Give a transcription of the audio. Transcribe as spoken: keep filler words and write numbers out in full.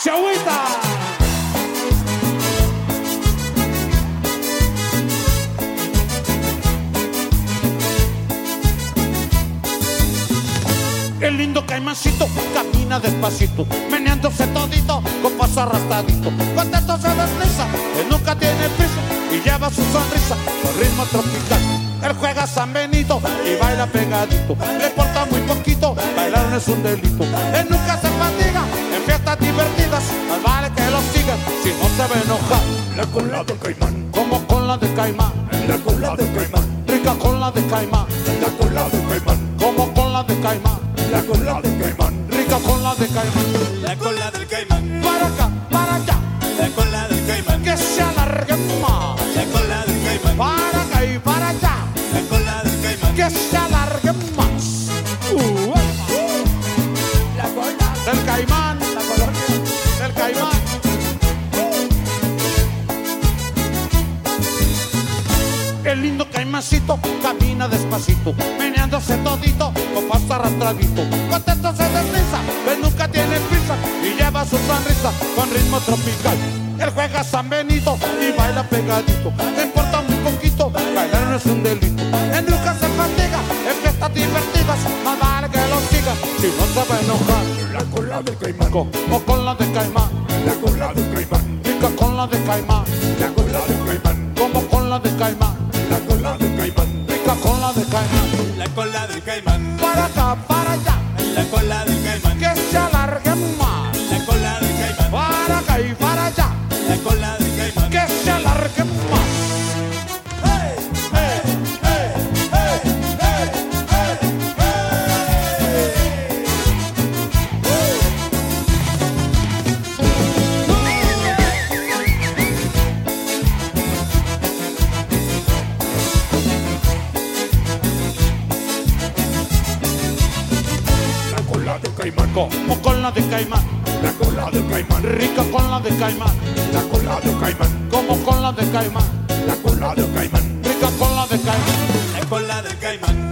¡Se agüita! El lindo caimancito camina despacito, meneándose todito con paso arrastradito. Contento se desliza, él nunca tiene prisa y lleva su sonrisa con ritmo tropical. Él juega San Benito y baila pegadito, le importa muy poquito, bailar no es un delito. Él nunca se fatiga en fiestas divertidas, más vale que lo sigan si no se va a enojar. La cola del caimán, Como cola de caimán, la cola del caimán, rica cola de caimán. la cola del caimán, Como cola de caimán, la cola del caimán, rica cola de caimán. La cola del caimán, Para acá, para allá, la cola del caimán, que se alargue más. la cola del caimán, Para acá y para allá, la cola del caimán, que se alargue más. Uh, la cola, del caimán, la colonia, del caimán. El lindo caimancito camina despacito, meneándose todito con paso arrastradito. Contento se desliza, pues nunca tiene prisa y lleva su sonrisa con ritmo tropical. Él juega San Benito y baila pegadito, le importa muy poquito, bailar no es un delito. Él nunca se fatiga en fiestas divertidas, más vale que lo siga si no se va a enojar. la cola del caimán, Como con la de caimán, la cola del caimán, rica con la de caimán. la cola del caimán, Como con la de caimán, la cola del caimán, rica con la de caimán. la cola del caimán, Para acá, para allá, la cola del caimán, que se alargue más. la cola del caimán, Para acá y para allá, la cola del caimán. que se alargue más. ¡Hey! ¡Hey! ¡Hey! ¡Hey! ¡Hey! la cola del caimán, Como con la de caimán, la cola del caimán, rica con la de caimán. la cola del caimán, Como con la de caimán, la cola del caimán, rica con la de caimán. La cola del caimán,